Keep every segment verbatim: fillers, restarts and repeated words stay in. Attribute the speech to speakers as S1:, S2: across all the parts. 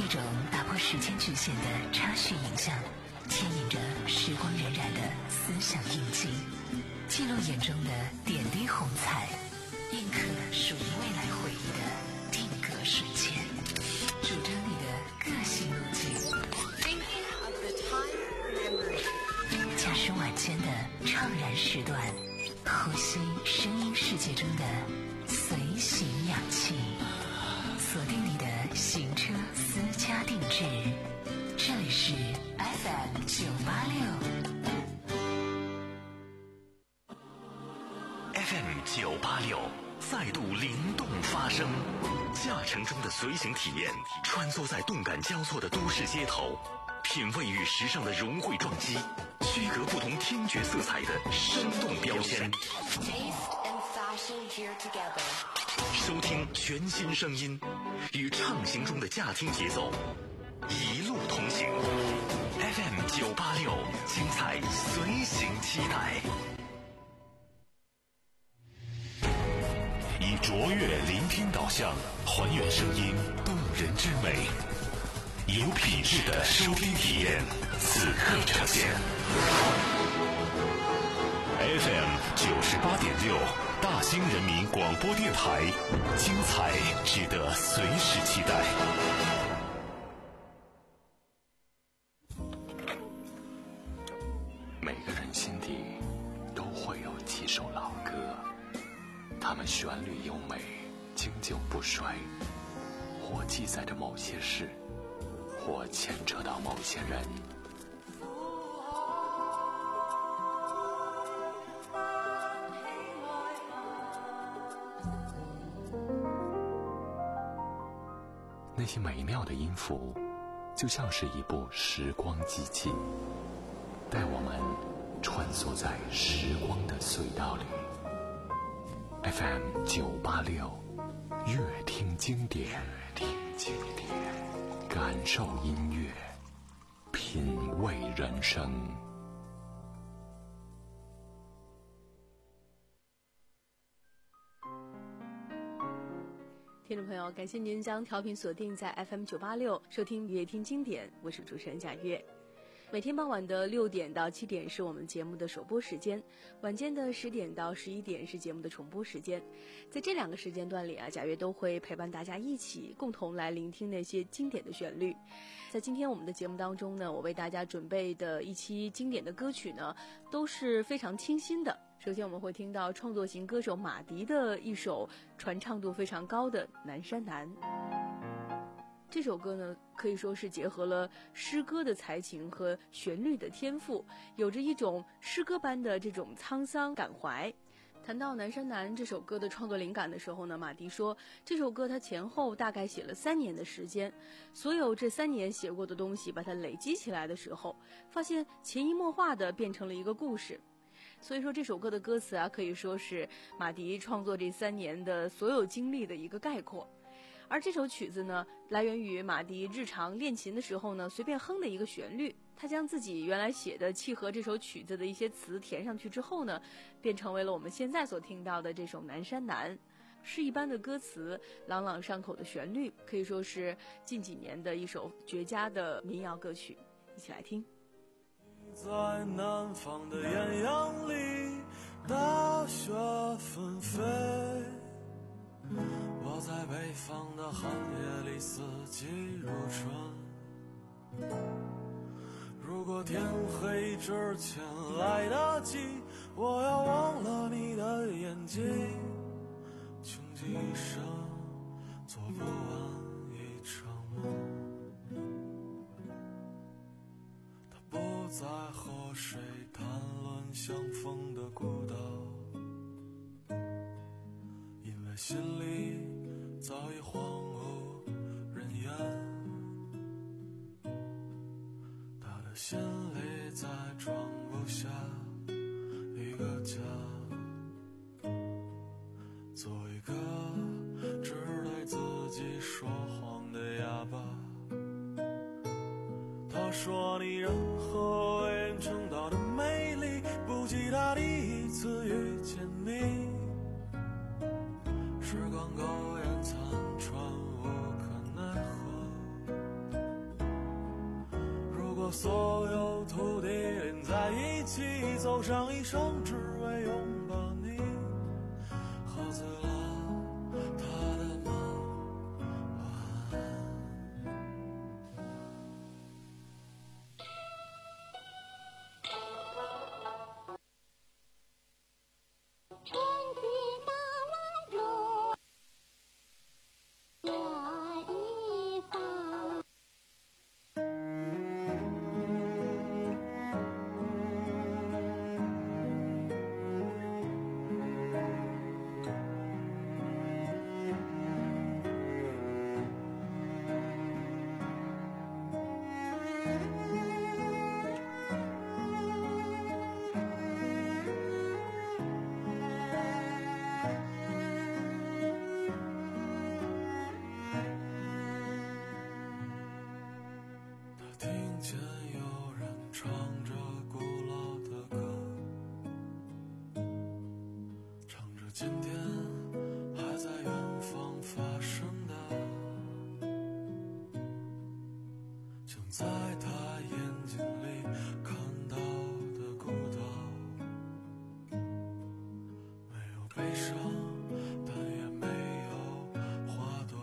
S1: 一种打破时间局限的插叙影像，牵引着时光荏苒的思想印记，记录眼中的点滴红彩，印刻属于未来回忆的定格瞬间，主张你的个性路径。驾驶晚间的怅然时段，呼吸声音世界中的随行氧气，锁定你的行车私家定制，这里是 F M 九八六
S2: F M 九八六再度灵动发声，驾乘中的随行体验，穿梭在动感交错的都市街头，品味与时尚的融汇撞击，区隔不同听觉色彩的生动标签，收听全新声音，与畅行中的驾听节奏一路同行。 F M 九八六，精彩随行期待。以卓越聆听导向，还原声音动人之美，有品质的收听体验，此刻呈现。F M 九十八点六，大兴人民广播电台，精彩值得随时期待。每个人心底都会有几首老歌，它们旋律优美，经久不衰，或记载着某些事，或牵扯到某些人。那些美妙的音符，就像是一部时光机器，带我们穿梭在时光的隧道里。F M 九八六，乐听经典，乐听经典，感受音乐，品味人生。
S3: 听众朋友，感谢您将调频锁定在 F M 九八六，收听乐听经典，我是主持人贾月。每天傍晚的六点到七点是我们节目的首播时间，晚间的十点到十一点是节目的重播时间。在这两个时间段里啊，贾月都会陪伴大家一起共同来聆听那些经典的旋律。在今天我们的节目当中呢，我为大家准备的一期经典的歌曲呢，都是非常清新的。首先我们会听到创作型歌手马迪的一首传唱度非常高的《南山南》。这首歌呢，可以说是结合了诗歌的才情和旋律的天赋，有着一种诗歌般的这种沧桑感怀。谈到《南山南》这首歌的创作灵感的时候呢，马迪说，这首歌他前后大概写了三年的时间，所有这三年写过的东西，把它累积起来的时候，发现潜移默化的变成了一个故事。所以说这首歌的歌词啊，可以说是马迪创作这三年的所有经历的一个概括。而这首曲子呢，来源于马迪日常练琴的时候呢，随便哼的一个旋律。他将自己原来写的契合这首曲子的一些词填上去之后呢，便成为了我们现在所听到的这首《南山南》。诗一般的歌词，朗朗上口的旋律，可以说是近几年的一首绝佳的民谣歌曲。一起来听。
S4: 在南方的艳阳里，大雪纷飞，我在北方的寒夜里，四季如春。如果天黑之前来得及，我要忘了你的眼睛，穷极一生做不完一场梦。他不再和谁谈论相逢的孤岛，因为心里早已荒无人烟。他的心里再装不下一个家，做一个只对自己说谎的哑巴。他说你任何为人称道的美丽，不及他第一次遇见你。时光苟延残喘，无可奈何。 所有土地连在一起，走上一生只为拥抱你。喝醉了他的梦，晚安。
S5: 春去大万朵，月已放。
S4: 听见有人唱着古老的歌，唱着今天还在远方发生的，像在他眼睛里看到的孤岛。没有悲伤，但也没有花朵。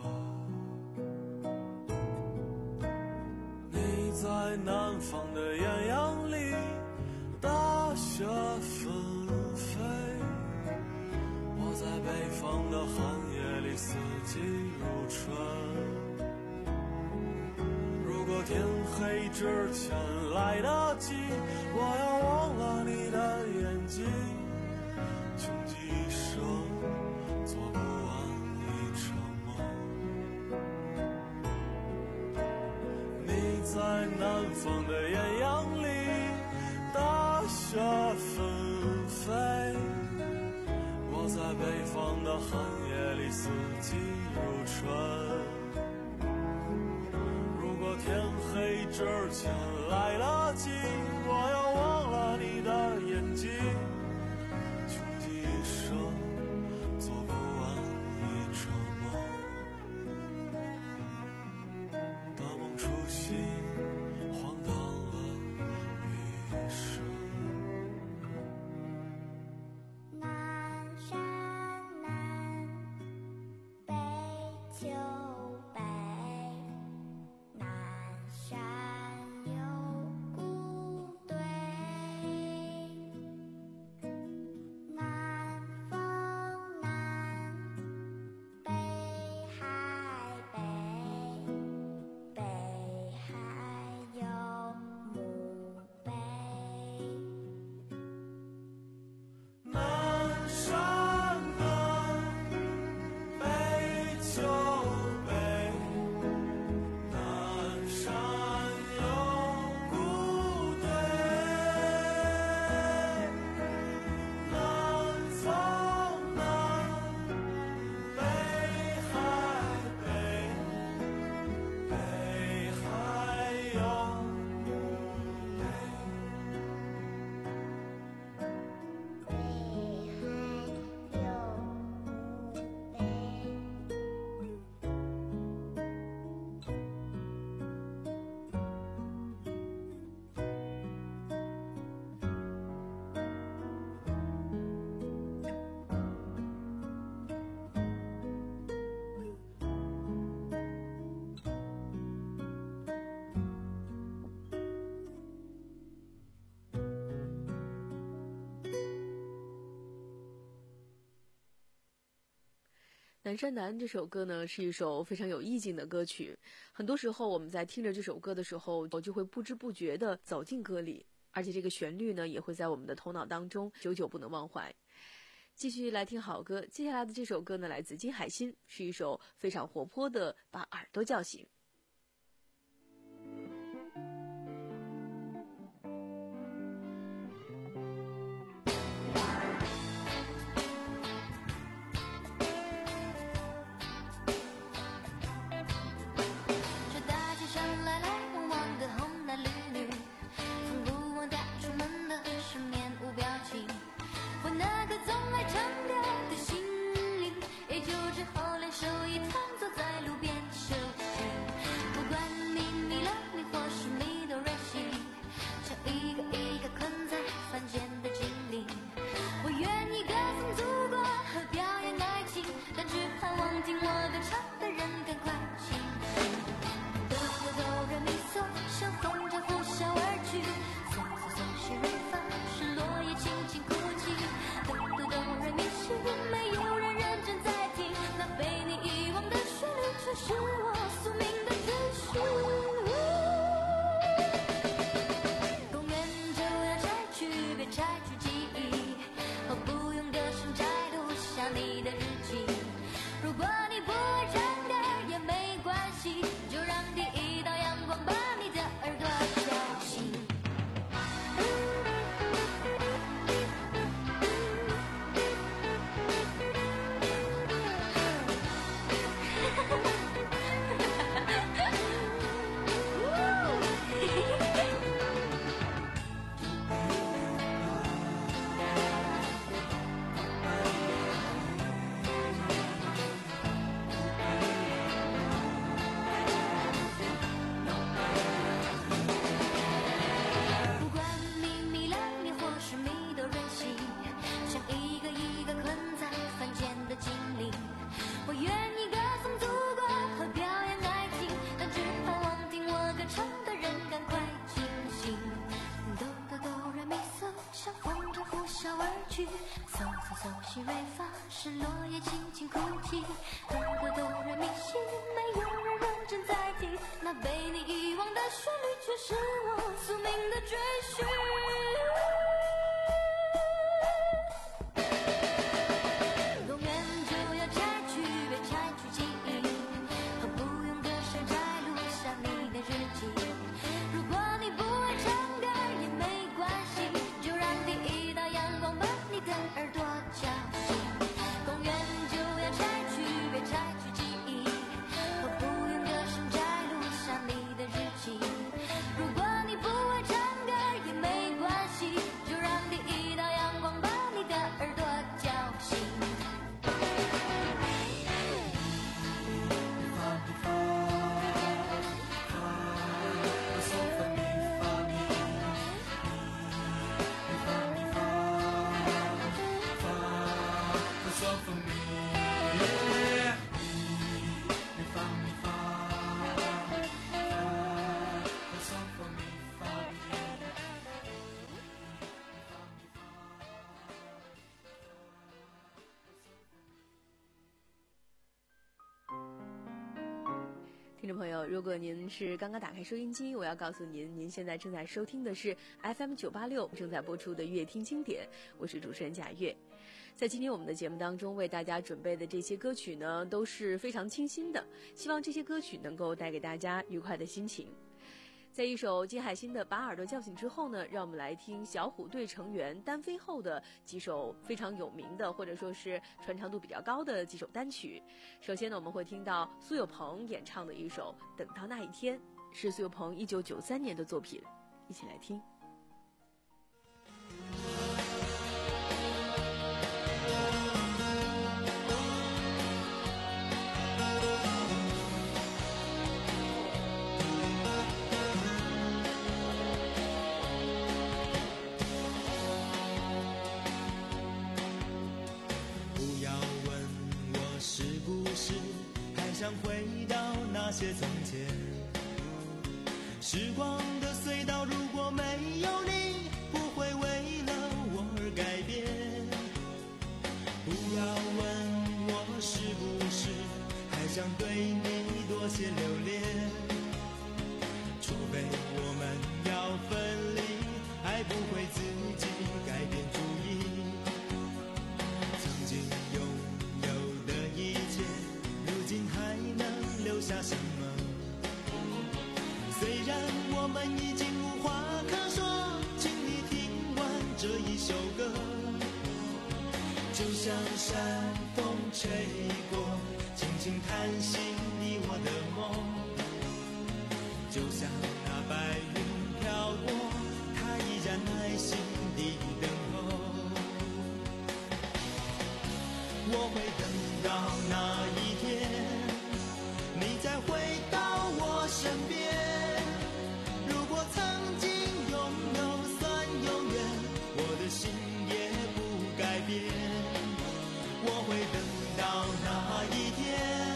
S4: 你在南方的艳阳里，大雪纷飞；我在北方的寒夜里，四季如春。如果天黑之前来得及，我要忘了你的眼睛，穷极一生做不完一场梦。你在南方的艳阳里，大雪纷飞；我在北方的寒夜里，四季如春。如果天黑之前来得及，我要忘了你的眼睛，穷极一生做不完一场梦。大梦初醒，荒唐了一生。
S5: 南山南，北秋北，南山有古堆，南风南，北海北，北海有墓碑。
S4: 南山南，北秋北，南山有古堆，南风南，北海北，北海有墓碑。
S5: 北海有墓碑。
S3: 南山南这首歌呢，是一首非常有意境的歌曲。很多时候我们在听着这首歌的时候，我就会不知不觉地走进歌里，而且这个旋律呢，也会在我们的头脑当中久久不能忘怀。继续来听好歌，接下来的这首歌呢，来自金海心，是一首非常活泼的把耳朵叫醒。
S5: 这大街上来来往往的红男绿女，从不忘带出门的是面无表情，我那个总爱唱歌的心灵，也就只好连手一摊坐在路边休息。 听我歌唱的人赶快醒醒。哆哆哆来咪嗦，像风筝呼啸而去。嗦嗦嗦西瑞发，是落叶轻轻哭泣。哆哆哆来咪西，没有人认真在听，那被你遗忘的旋律，却是我宿命的追寻。公园就要拆去，别拆去记忆，我不用歌声摘录下你的日记。如果你不会唱歌也没关系，就让第一道阳光把你的耳朵叫醒。不管你迷了你或是迷都任性，像一个一个困在凡间的精灵，我愿意歌颂祖国和表演爱情，但只盼望听我歌唱的人赶快清醒。哆哆哆来咪嗦，像风筝呼啸而去。嗦嗦嗦西瑞发，是落叶轻轻哭泣。哆哆哆来咪西，没有人认真在听，那被你遗忘的旋律，却是我宿命的追寻。公园就要拆去，别拆去记忆，我不用歌声摘录下你的日记。如果你不会唱歌也没关系，就让第一道阳光把你的耳朵叫醒。公园就要拆去，别拆去记忆，我不用歌声摘录下你的日记。如果你不会唱歌也没关系，就让第一道阳光把你的耳朵叫醒。
S3: 听众朋友，如果您是刚刚打开收音机，我要告诉您，您现在正在收听的是 F M 九八六正在播出的乐听经典，我是主持人贾月。在今天我们的节目当中，为大家准备的这些歌曲呢，都是非常清新的，希望这些歌曲能够带给大家愉快的心情。在一首金海心的《把耳朵叫醒》之后呢，让我们来听小虎队成员单飞后的几首非常有名的，或者说是传唱度比较高的几首单曲。首先呢，我们会听到苏有朋演唱的一首《等到那一天》，是苏有朋一九九三年的作品，一起来听。
S6: 想回到那些从前，时光的隧道，如果没有你，不会为了我而改变。不要问我是不是还想对你多些留恋，除非我们要分离，还不会自己改变主意。曾经拥有的一切，如今还能留下什么？虽然我们已经无话可说，请你听完这一首歌，就像山风吹过，轻轻弹醒你我的梦，就像那白云飘过，它依然耐心地等候。我会等到那一天，你再回到我身边。如果曾经拥有算永远，我的心也不改变。我会等到那一天，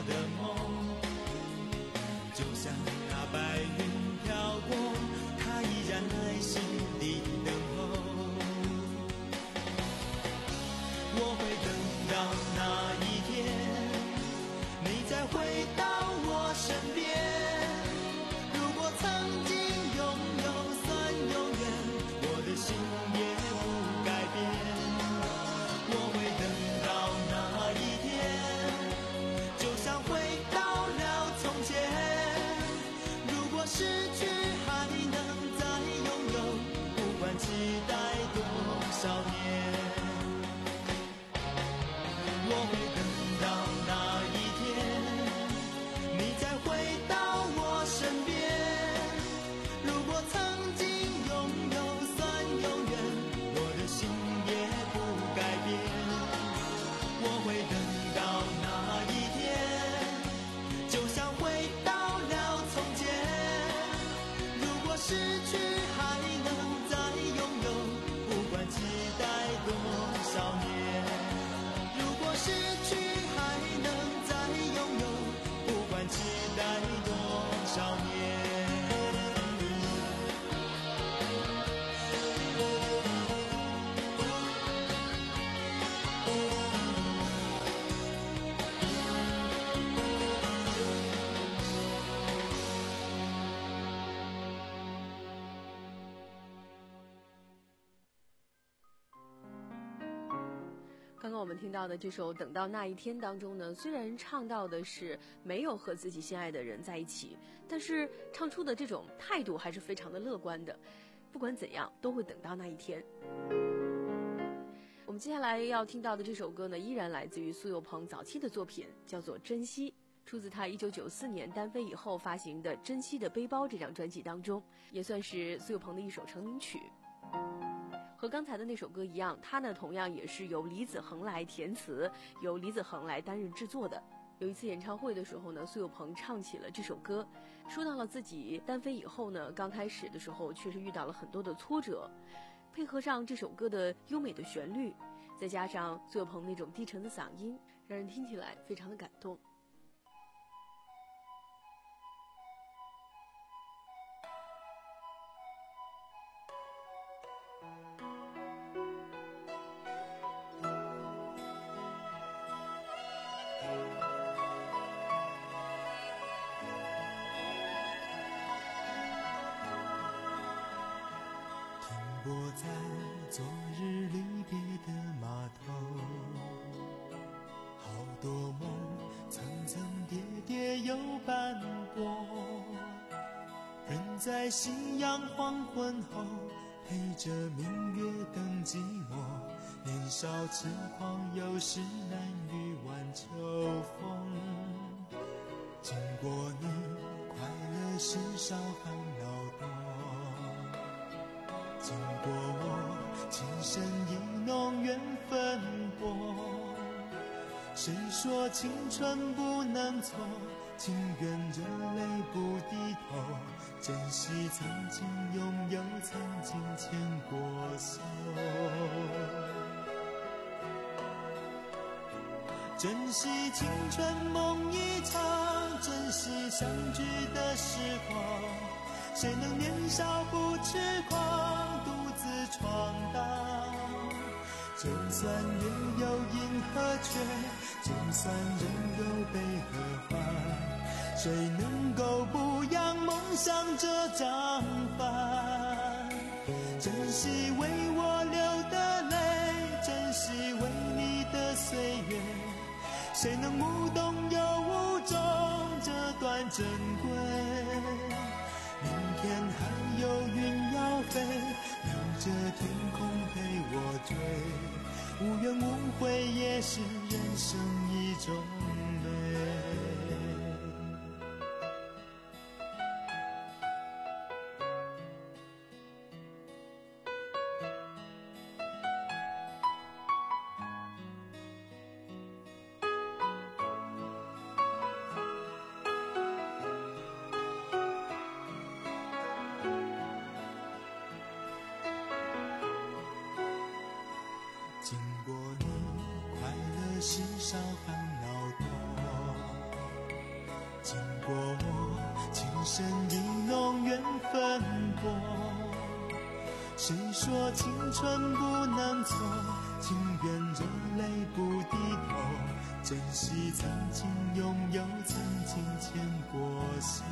S6: 我的梦。就像那白云飘过，它依然耐心地等候。我会等到那一天，你再回到我身边。如果曾经拥有算永远，我的心也不改变。我会等到那一天，就像回到了从前。如果失去还能再拥有，不管期待多少年。我会等到那一天，你再回到我身边。如果曾经拥有算永远，我的心也不改变。我会等到那一天，就像回到了从前。如果失去还能再拥有，不管期待多少年。如果失去还能再拥有，不管期待多少年。
S3: 刚刚我们听到的这首《等到那一天》当中呢，虽然唱到的是没有和自己心爱的人在一起，但是唱出的这种态度还是非常的乐观的。不管怎样，都会等到那一天。我们接下来要听到的这首歌呢，依然来自于苏有朋早期的作品，叫做《珍惜》，出自他一九九四年单飞以后发行的《珍惜的背包》这张专辑当中，也算是苏有朋的一首成名曲。和刚才的那首歌一样，它呢同样也是由李子恒来填词，由李子恒来担任制作的。有一次演唱会的时候呢，苏有朋唱起了这首歌，说到了自己单飞以后呢，刚开始的时候确实遇到了很多的挫折，配合上这首歌的优美的旋律，再加上苏有朋那种低沉的嗓音，让人听起来非常的感动。
S6: 泊在昨日离别的码头，好多梦层层叠叠又斑驳，人在夕阳黄昏后陪着明月等寂寞，年少痴狂有时难御晚秋风。经过你，快乐时少烦恼多，经过我，情深意浓缘分薄。谁说青春不能错，情愿热泪不低头，珍惜曾经拥有，曾经牵过手。珍惜青春梦一场，珍惜相聚的时光，谁能年少不痴狂，独自闯荡？就算月有阴和缺，就算人有悲和欢，谁能够不扬梦想这张帆？珍惜为我流的泪，珍惜为你的岁月，谁能无动又无衷这段珍贵？明天还有云要飞，留着天空陪我追，无怨无悔也是人生一种美。经过你，快乐时少烦恼多， 过我，情深意浓缘分薄。谁说青春不能错，情愿热泪不低头，珍惜曾经拥有，曾经牵过手。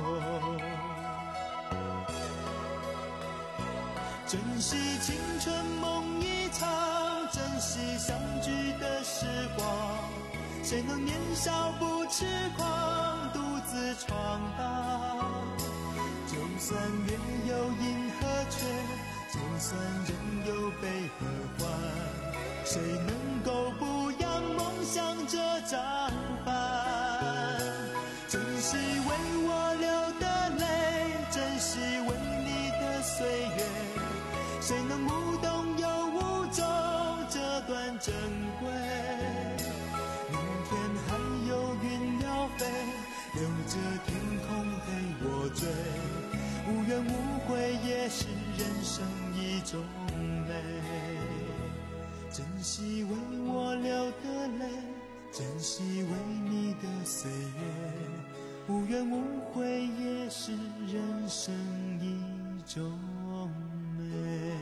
S6: 珍惜青春梦一场，珍惜相聚的时光。谁能年少不痴狂，独自闯荡？就算月有阴和缺，就算人有悲和欢，谁能够不扬梦想这张帆？珍惜为我流的泪，珍惜为你的岁月，谁能无动又无衷这段珍贵？明天还有云要飞，留着天空陪我追，无怨无悔也是人生一种美。珍惜为我流的泪，珍惜为你的岁月，无怨无悔也是人生一种美。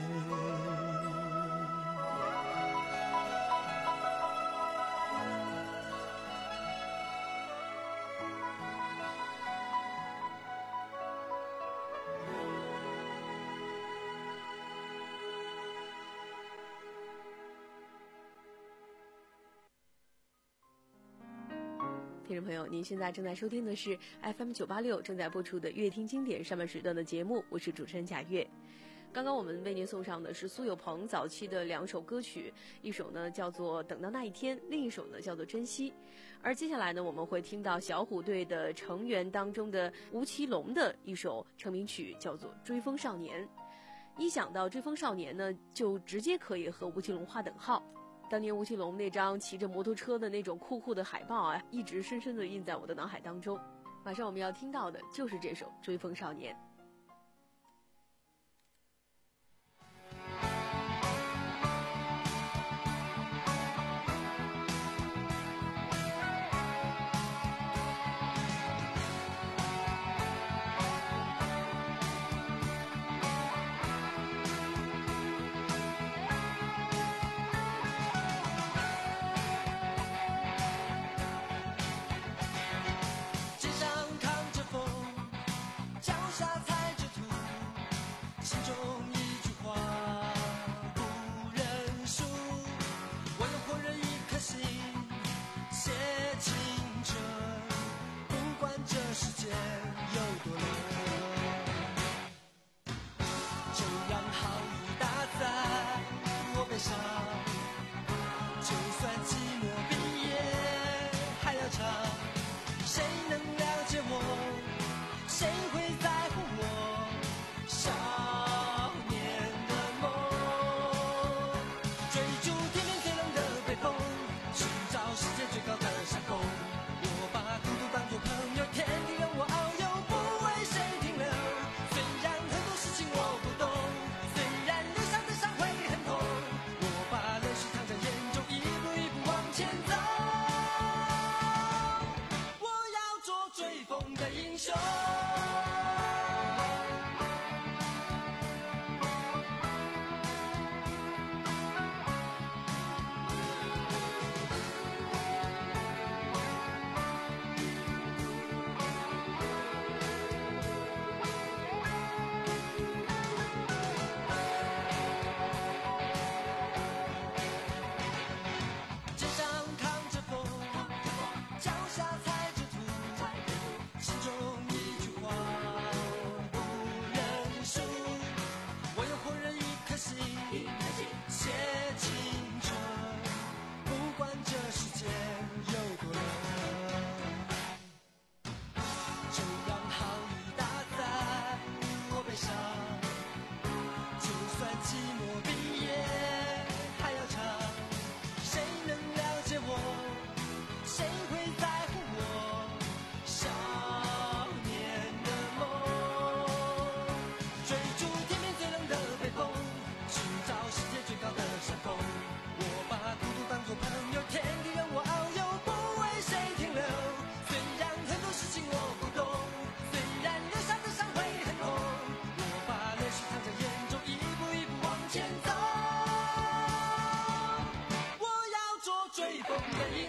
S3: 听众朋友，您现在正在收听的是 F M 九八六正在播出的乐听经典上半时段的节目，我是主持人贾月。刚刚我们为您送上的是苏有朋早期的两首歌曲，一首呢叫做《等到那一天》，另一首呢叫做《珍惜》。而接下来呢，我们会听到小虎队的成员当中的吴奇隆的一首成名曲，叫做《追风少年》。一想到《追风少年》呢，就直接可以和吴奇隆划等号。当年吴奇隆那张骑着摩托车的那种酷酷的海报啊，一直深深地印在我的脑海当中。马上我们要听到的就是这首《追风少年》。
S7: 肩上扛着风，脚下踩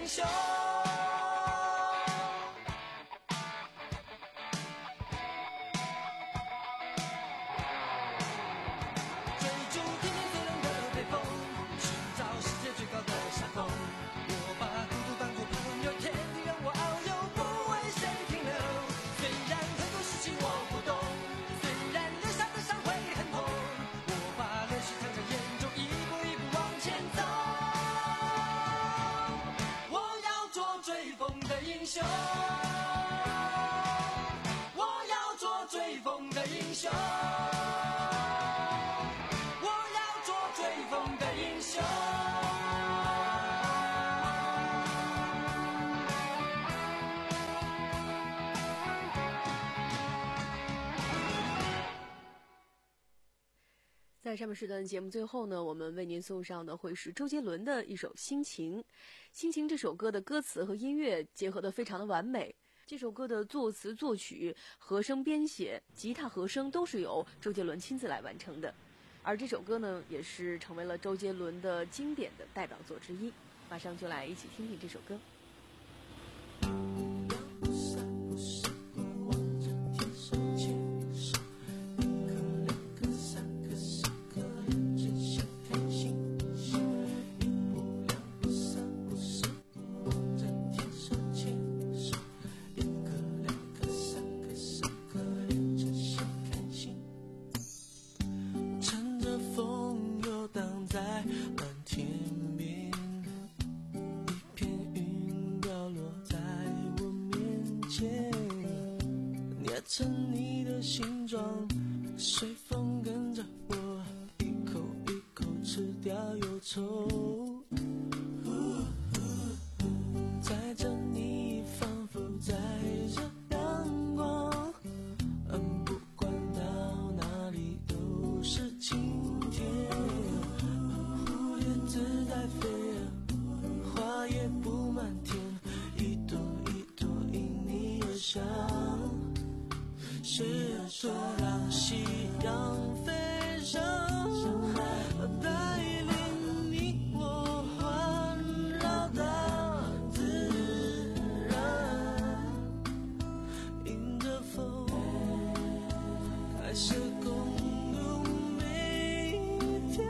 S6: 雄。追逐天边最冷的北风，寻找世界最高的山峰。我把孤独当作朋友，天地让我遨游，不为谁停留。虽然很多事情我不懂，虽然留下的伤会很痛，我把泪水藏在眼中，一步一步往前走。我要做追风的英雄，我要做追风的英雄。
S3: 在上面时段节目最后呢，我们为您送上的会是周杰伦的一首《心情》。《心情》这首歌的歌词和音乐结合得非常的完美。这首歌的作词、作曲、和声编写、吉他和声都是由周杰伦亲自来完成的。而这首歌呢，也是成为了周杰伦的经典的代表作之一。马上就来一起听听这首歌。
S6: 成你的形状，随风跟着我，一口一口吃掉忧愁。载着你仿佛载着阳光，嗯，不管到哪里都是晴天。蝴蝶自在飞，花也布满天，一朵一朵因你而香。是说让夕阳飞上，带领你我环绕大自然，迎着风开始共度每一天，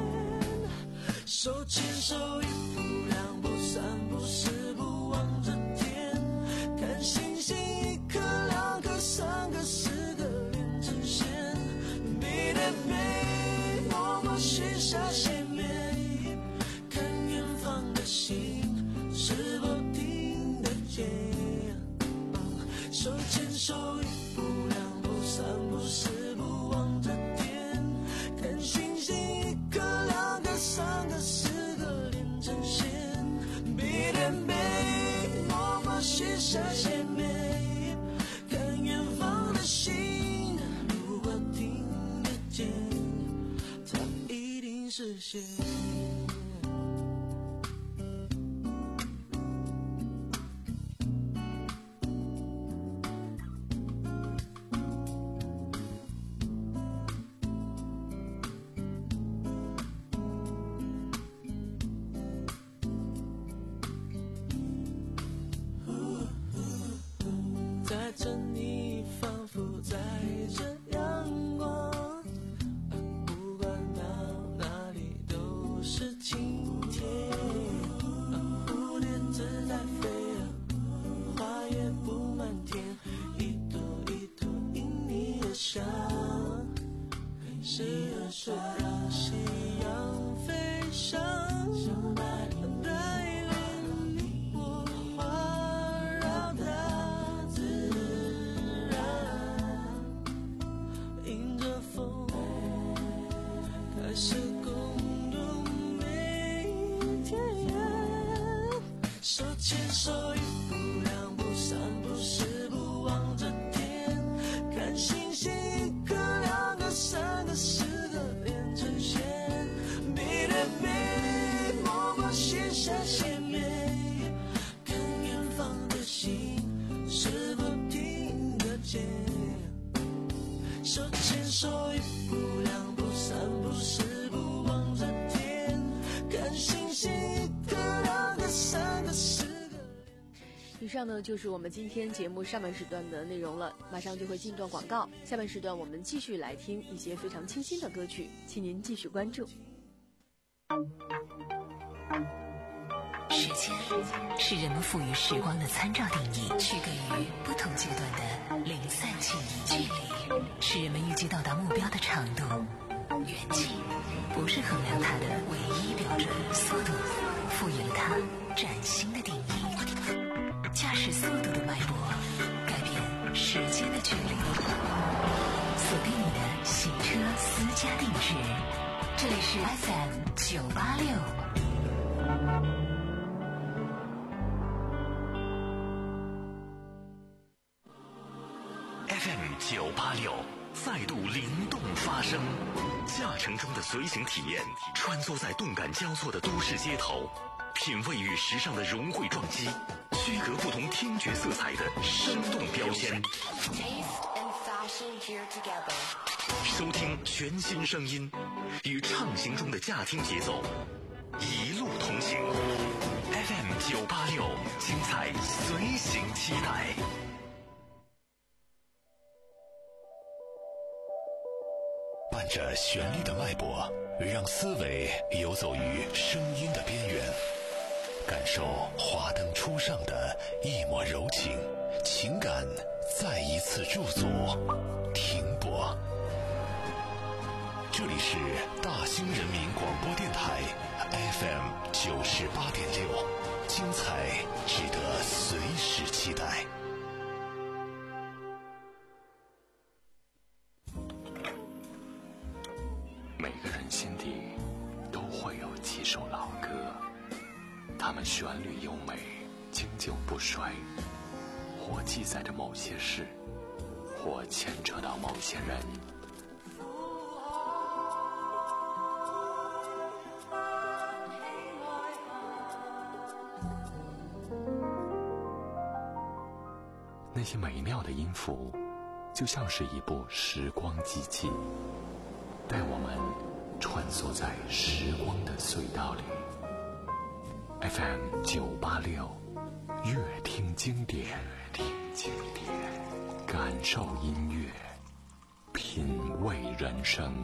S6: 手牵手一步两步三步四步望着天，看星星一颗两颗三个四个连成线，背对背我们许下心愿，看远方的星是否听得见，手牵手一步两步三步四步望着天，看星星一颗两颗三个四个连成线，背对背我们许下心愿，看远方的星如果听得见，它一定实现。载着你仿佛载着阳光，不管到哪里都是晴天。蝴蝶自在飞，花也布满天，一朵一朵因你而香。谁人说让夕阳飞上，带领你我环绕大自然，迎着风开始共度每一天，手牵手一步两步三步四步望着天，看星星一颗两个三个四个连成线，背对背我们许下心愿，看远方的星是否听得见，手牵手一步两步三步四步望着天，看星星一颗两个三个四
S3: 以上呢就是我们今天节目上半时段的内容了，马上就会进一段广告，下半时段我们继续来听一些非常清新的歌曲，请您继续关注。
S1: 时间是人们赋予时光的参照定义，区隔于不同阶段的零散记忆。距离是人们预计到达目标的长度，远近不是衡量它的唯一标准，速度赋予了它崭新的定义。驾驶速度的脉搏，改变时间的距离。锁定你的行车私家定制，这里是 F M 九八六。
S2: F M 九八六再度灵动发声，驾乘中的随行体验，穿梭在动感交错的都市街头，品味与时尚的融汇撞击，区隔不同听觉色彩的生动标签。收听全新声音，与畅行中的驾听节奏，一路同行。F M 九八六，精彩随行期待。伴着旋律的脉搏，让思维游走于声音的边缘，感受华灯初上的一抹柔情，情感再一次驻足停泊。这里是大兴人民广播电台 F M 九十八点六，精彩值得随时期待。每个人心底都会有几首老歌，它们旋律优美，经久不衰，或记载着某些事，或牵扯到某些人。那些美妙的音符，就像是一部时光机器，带我们穿梭在时光的隧道里。 F M 九八六，乐听经典，听经典，感受音乐，品味人生。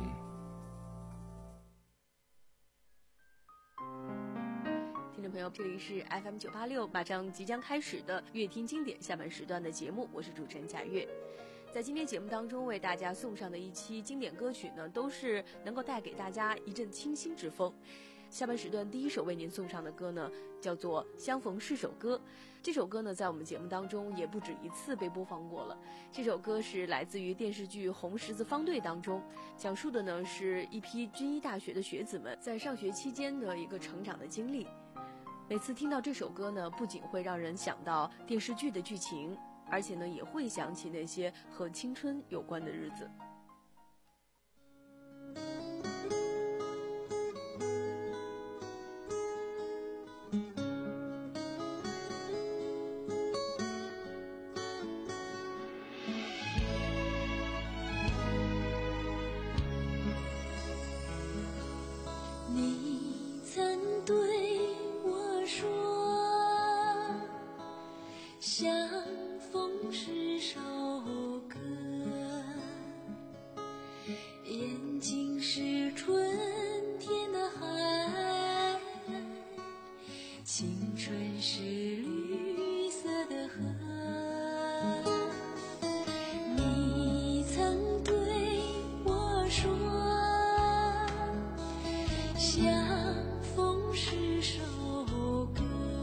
S3: 听众朋友，这里是 F M 九八六，马上即将开始的乐听经典下半时段的节目，我是主持人贾月。在今天节目当中为大家送上的一期经典歌曲呢，都是能够带给大家一阵清新之风。下半时段第一首为您送上的歌呢，叫做《相逢是首歌》。这首歌呢，在我们节目当中也不止一次被播放过了。这首歌是来自于电视剧《红十字方队》当中，讲述的呢是一批军医大学的学子们在上学期间的一个成长的经历。每次听到这首歌呢，不仅会让人想到电视剧的剧情，而且呢，也会想起那些和青春有关的日子。
S5: 你曾对我说，相逢是首歌，眼睛是春天的海，青春是绿色的河。你曾对我说，相逢是首歌，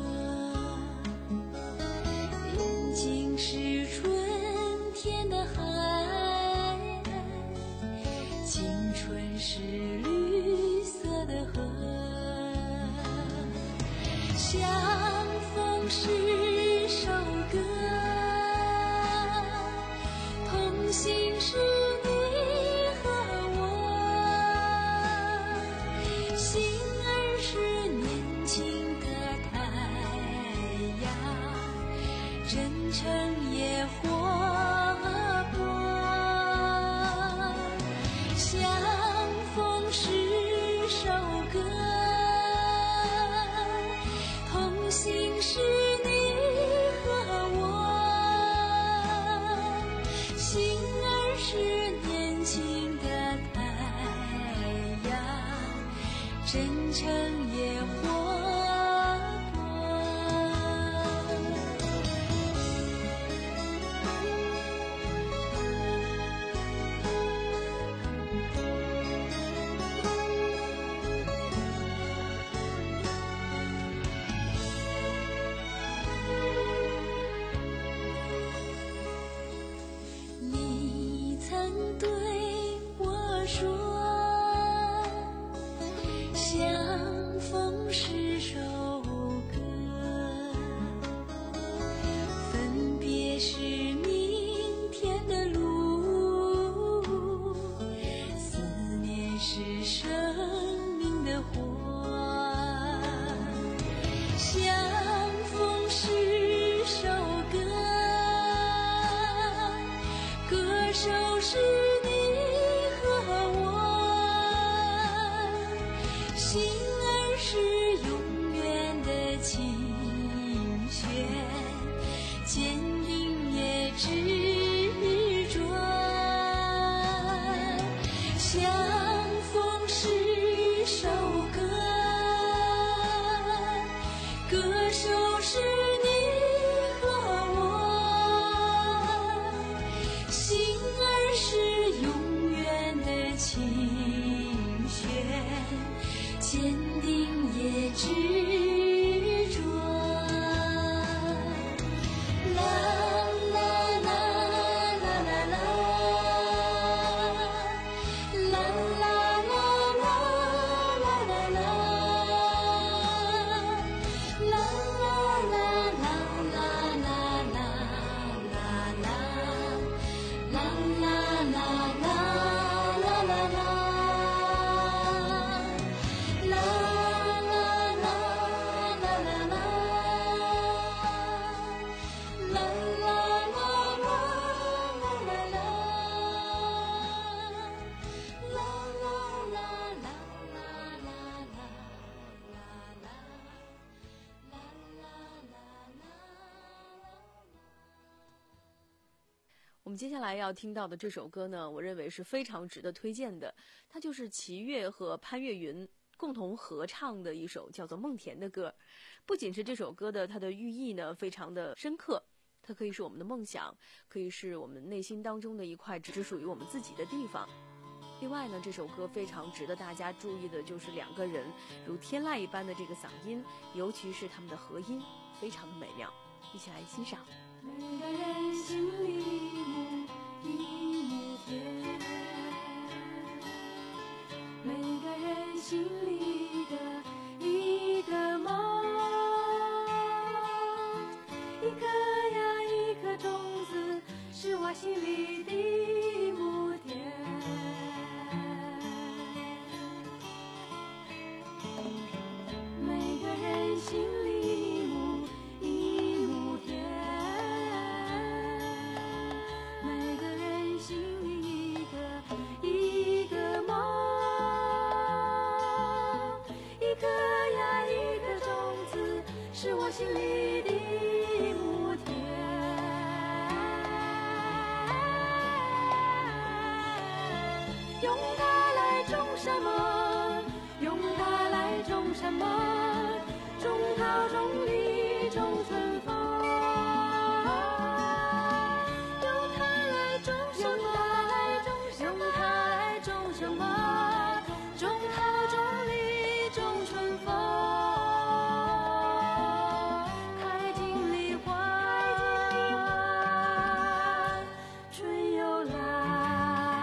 S5: 眼睛是春天的海，青春是绿色的河。相逢是首歌，同行是你和我，心儿是年轻的太阳，真诚也活泼。相逢是首歌，同行是你和深城野火你曾对我说，相逢是首歌，分别是明天的路，思念是生命的火，相逢是首歌，歌手是你和我，心儿是永远的琴弦，坚定也执着，相逢是首歌，歌手是你和我，心儿是永远的琴弦，坚定也执着。啦啦啦啦啦啦，啦啦啦啦啦啦啦，啦啦啦啦啦啦啦啦，啦啦啦啦啦啦啦。
S3: 我们接下来要听到的这首歌呢，我认为是非常值得推荐的，它就是齐岳和潘越云共同合唱的一首叫做《梦田》的歌。不仅是这首歌的它的寓意呢非常的深刻，它可以是我们的梦想，可以是我们内心当中的一块只属于我们自己的地方。另外呢，这首歌非常值得大家注意的就是两个人如天籁一般的这个嗓音，尤其是他们的和音非常的美妙，一起来欣赏。
S5: 每个人心里母一亩田，每个人心里的一个梦，一颗呀一颗种子是我心里的母田，每个人心里母一亩田，每个人心里的一个梦，一颗呀一颗种子是我心里的母田，用它来种什么？用它来种什么？种桃种李种春风，用它来种什么？用它来种什么？种桃种李种春风，开尽梨花春又来。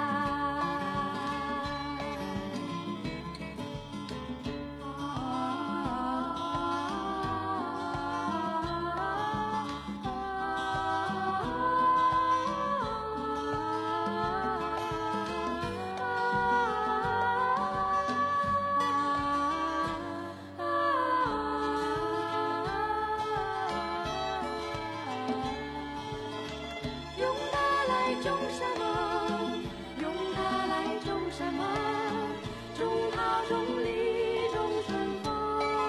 S5: 用它来种什么？用它来种什么？种桃种李种春风，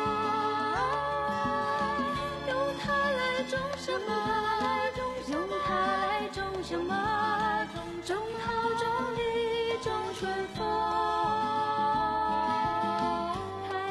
S5: 用它来种什么？用它来种什么？种桃种李种春风，开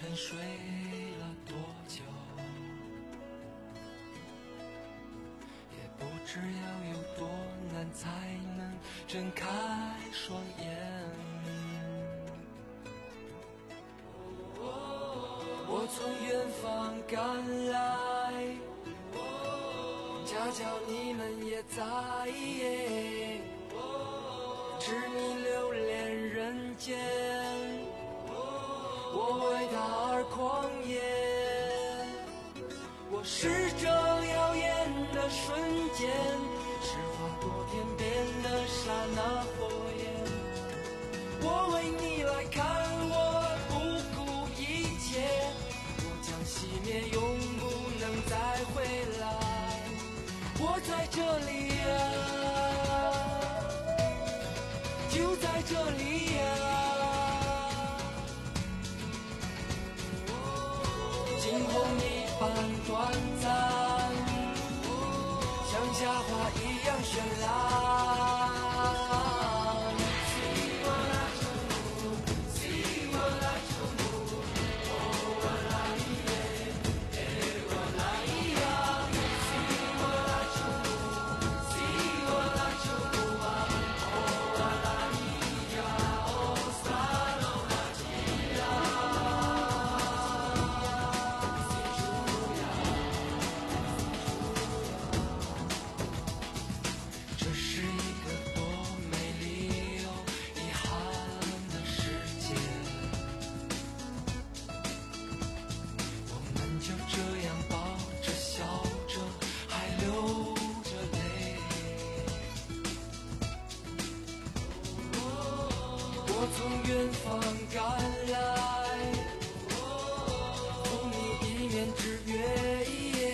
S4: 沉睡了多久，也不知要有多难才能睁开双眼。我从远方赶来，恰巧你们也在，知你留恋人间，我为他而狂野。我是这耀眼的瞬间，是划过天边的刹那火焰。我为你来看，我不顾一切，我将熄灭，永不能再回来。我在这里啊，就在这里啊，惊鸿一般短暂，像夏花一样绚烂。我从远方赶来，送你一面之约，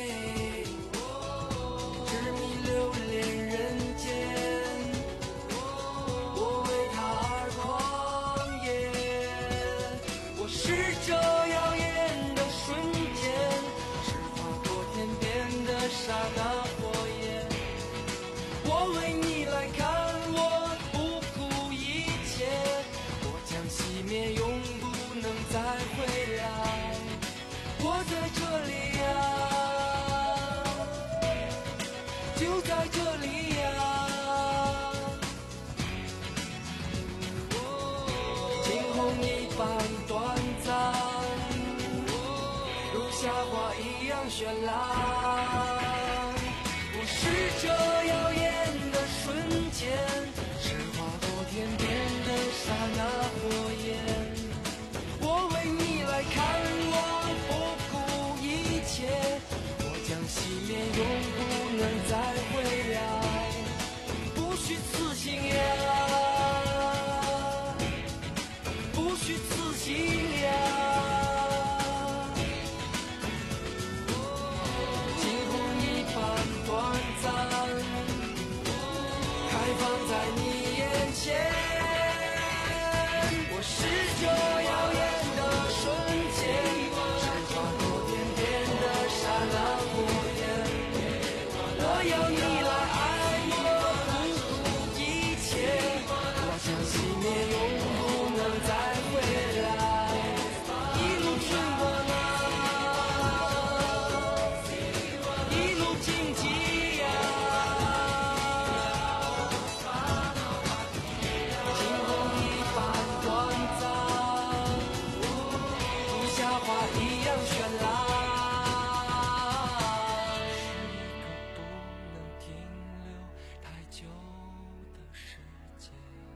S4: 执迷留恋人间，我为他而狂野。我是这耀眼的瞬间，是划过天边的刹那火焰。我为你来看，我不顾一切，熄灭，永不能再回来。我在这里啊，就在这里啊，惊鸿一般短暂，如夏花一样绚烂。我是这耀眼的瞬间，是划过天边的刹那火焰。我为你来看，我不顾一切，我将熄灭，永不能再回来。不虚此行呀，不虚此行呀，惊鸿一般短暂，开放在你眼前。我是这耀眼的瞬间，是划过天边的刹那火焰。我要你来爱我，不顾一切，我将熄灭，永不能再回来。一路春光啊，一路荆棘呀，惊鸿一般短暂，如夏花一样绚烂。是一个不能停留太久的世界。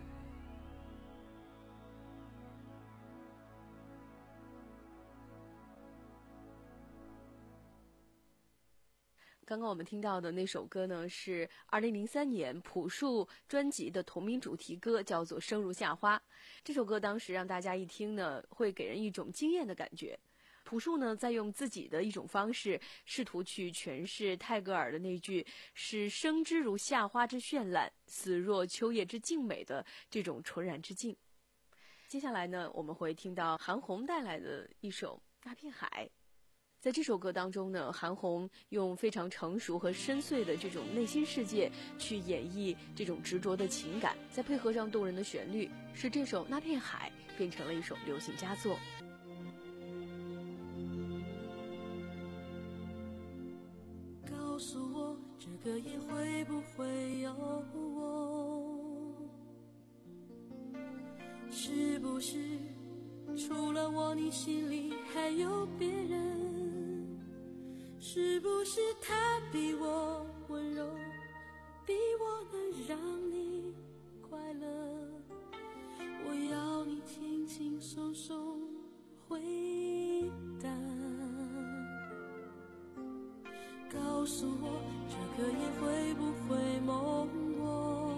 S3: 刚刚我们听到的那首歌呢，是二零零三年朴树专辑的同名主题歌，叫做《生如夏花》。这首歌当时让大家一听呢，会给人一种惊艳的感觉。朴树呢，在用自己的一种方式，试图去诠释泰戈尔的那句“是生之如夏花之绚烂，死若秋叶之静美”的这种纯然之境。接下来呢，我们会听到韩红带来的一首《那片海》。在这首歌当中呢，韩红用非常成熟和深邃的这种内心世界去演绎这种执着的情感，再配合上动人的旋律，使这首《那片海》变成了一首流行佳作。
S7: 个夜会不会有我？是不是除了我，你心里还有别人？是不是他比我温柔，比我能让你快乐？我要你轻轻松松回答，告诉我这个夜会不会梦我？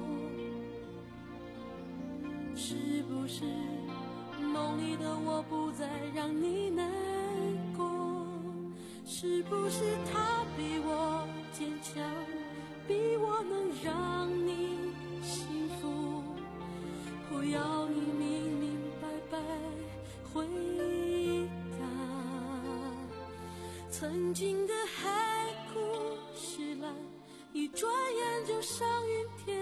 S7: 是不是梦里的我不再让你难过？是不是他比我坚强，比我能让你幸福？我要你明明白白回答。曾经的海枯石烂，一转眼就上云天。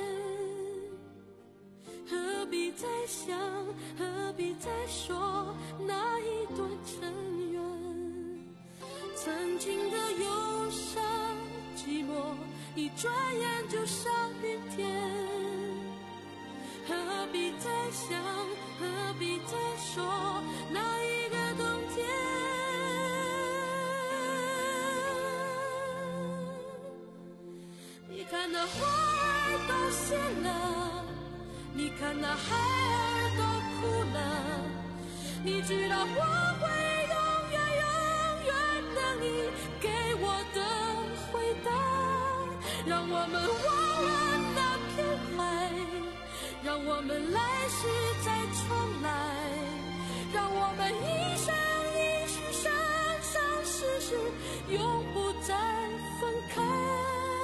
S7: 何必再想，何必再说那一段尘缘？曾经的忧伤寂寞，一转眼就上云天。何必再想，何必再说那一个冬天？你看那花儿都谢了，你看那孩儿都哭了，你知道我会永远永远等你给我的回答。让我们忘了那片海，让我们来世再重来，让我们一生一世生生世世永不再分开。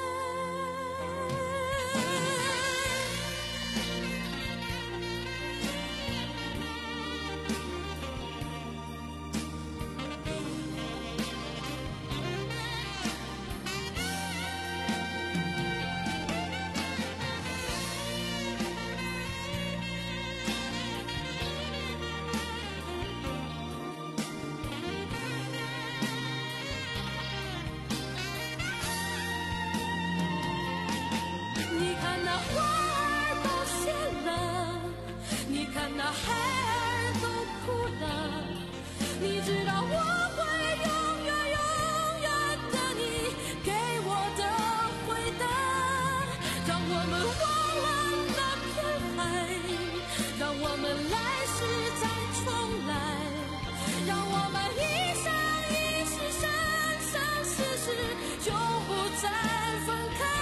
S7: 那孩儿都哭了，你知道我会永远永远等你给我的回答。让我们忘了那片海，让我们来世再重来，让我们一生一世生生世世永不再分开。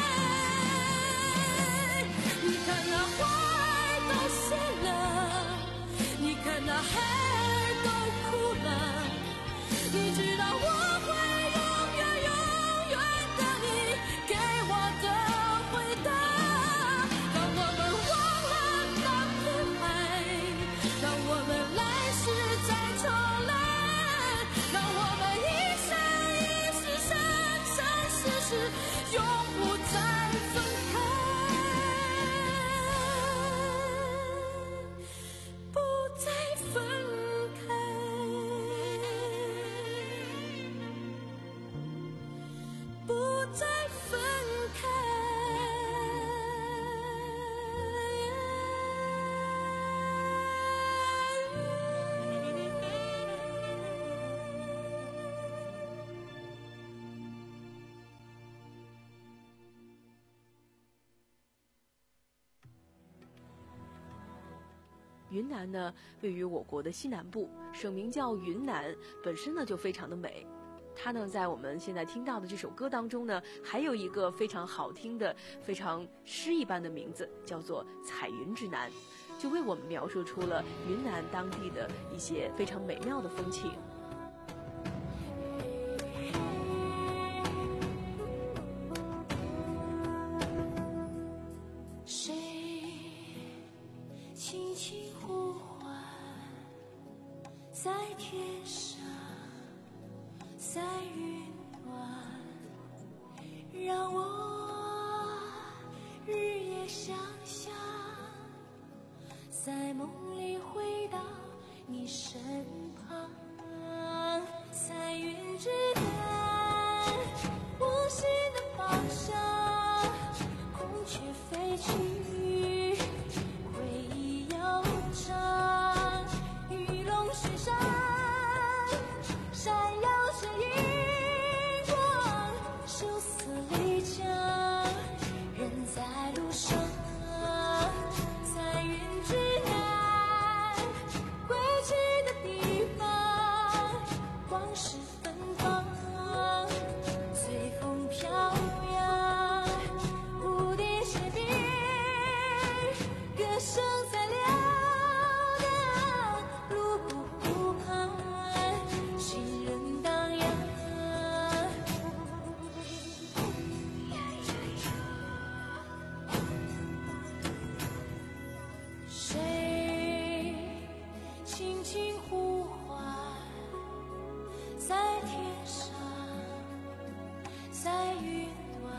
S7: 你看那花那孩儿都哭了，你知道我会永远永远等你给我的回答。让我们忘了那片海，让我们来世再重来，让我们一生一世生生世世永不再分开。
S3: 云南呢，位于我国的西南部，省名叫云南，本身呢就非常的美。它呢，在我们现在听到的这首歌当中呢，还有一个非常好听的、非常诗一般的名字，叫做《彩云之南》，就为我们描述出了云南当地的一些非常美妙的风情。
S7: 在天上，在云端，让我日夜想象，在梦里回到你身旁。彩云之南，无心的方去，回忆悠长，玉龙雪山，闪耀着银光，羞涩离家，人在路上，彩云之南，归去的地方，往事芬芳，随风飘扬，蝴蝶写笔，歌声在辽大泸沽湖畔，行人荡漾。谁轻轻呼唤，在天上，在云端，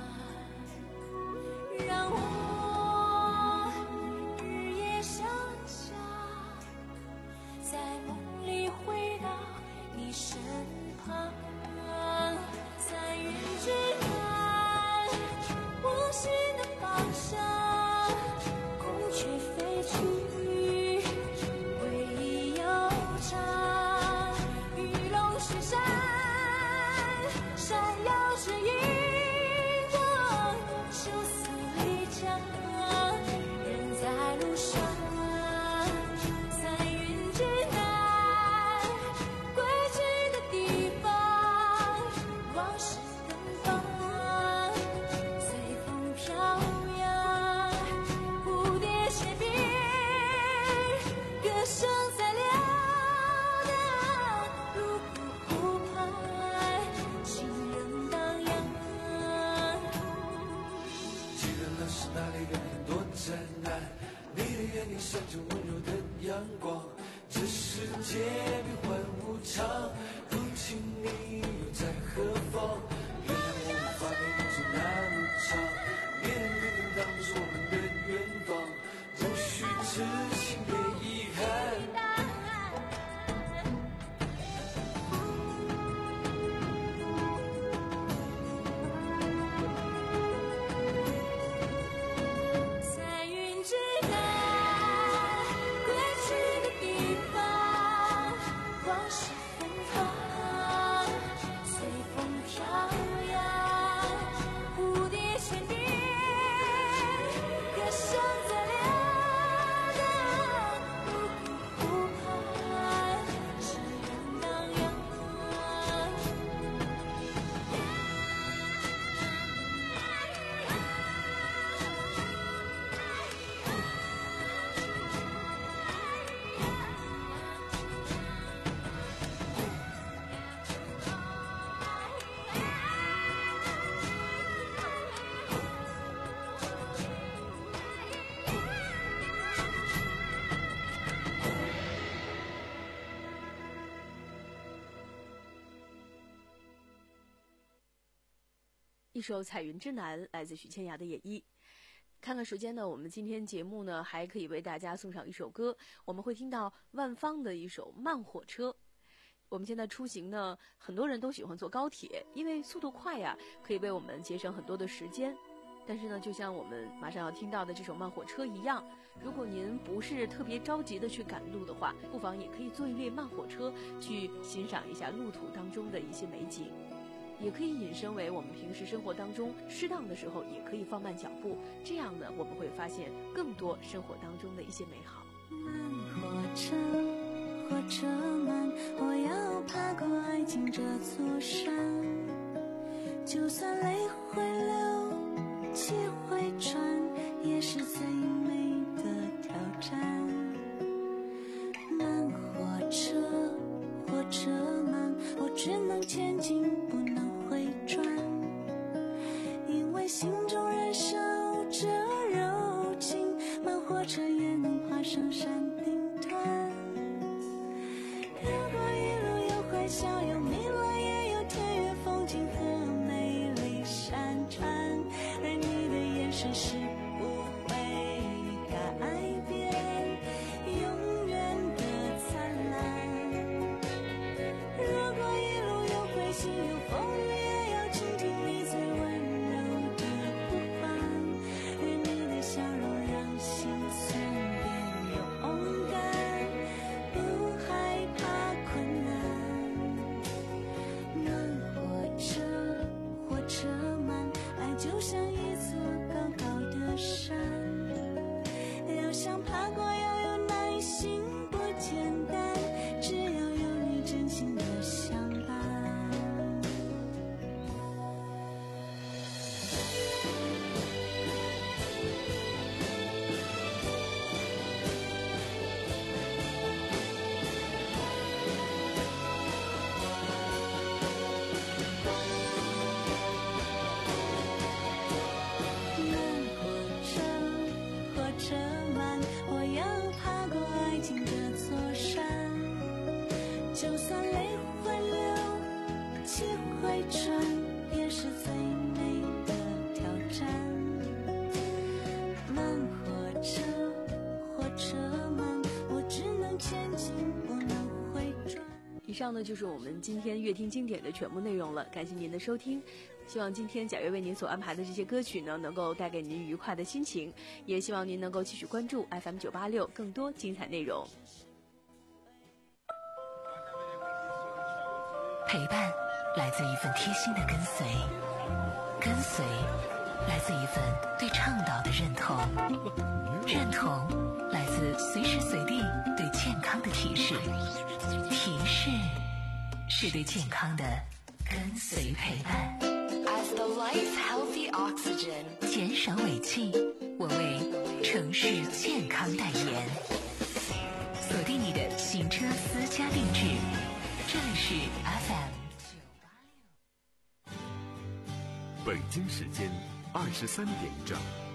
S7: 让我日夜想想，在梦里回到你身旁，在云之南，我心的方向，孔雀飞去，回忆悠长，玉龙雪山，闪耀着银光，羞涩离家，人在路上，彩云之南，归去的地方，往事芬芳，随风飘扬，蝴蝶写笔，歌声在辽大泸沽湖畔，行人荡漾。
S4: 记得那时那里人很多灾难，你的眼睛闪着温柔的阳光。这世界变幻无常，如今你又在何方？原谅我无法陪你走那路长，年年年当作我们的远方，不虚此行别遗憾。
S7: 在云之南，归去的地方，往事芬芳，随风飘扬，蝴蝶写笔，歌声在辽大泸沽湖畔，行人荡漾。
S3: 一首《彩云之南》来自许千芽的演绎。看看时间呢，我们今天节目呢还可以为大家送上一首歌，我们会听到万芳的一首《慢火车》。我们现在出行呢，很多人都喜欢坐高铁，因为速度快呀，可以为我们节省很多的时间。但是呢，就像我们马上要听到的这首《慢火车》一样，如果您不是特别着急的去赶路的话，不妨也可以坐一列慢火车，去欣赏一下路途当中的一些美景。也可以引申为我们平时生活当中适当的时候也可以放慢脚步，这样呢我们会发现更多生活当中的一些美好。
S7: 慢火车，火车慢，我要爬过爱情这座山，就算泪会流，气会喘，也是最美的挑战。慢火车，火车慢，我只能前进，不能回转，因为心中燃烧着柔情，慢火车也能爬上山顶端。如果一路有欢笑，有迷乱，也有田园风景和美丽山川，而你的眼神是不会改变，永远的灿烂。如果一路有灰心，有风雨，也要倾听你最温柔的呼唤，愿你的笑容车慢，我要爬过爱情这座山。就算泪会流，气会喘，也是最美的挑战。慢火车，火车慢，我只能前进，不能回转。
S3: 以上呢就是我们今天乐听经典的全部内容了，感谢您的收听。希望今天贾月为您所安排的这些歌曲呢，能够带给您愉快的心情，也希望您能够继续关注 F M 九八六更多精彩内容。
S1: 陪伴来自一份贴心的跟随，跟随来自一份对倡导的认同，认同来自随时随地对健康的提示，提示是对健康的跟随陪伴。As the life healthy oxygen， 减少尾气，我为城市健康代言。锁定你的行车私家定制，这里是 F M 九八六。
S2: 北京时间二十三点整。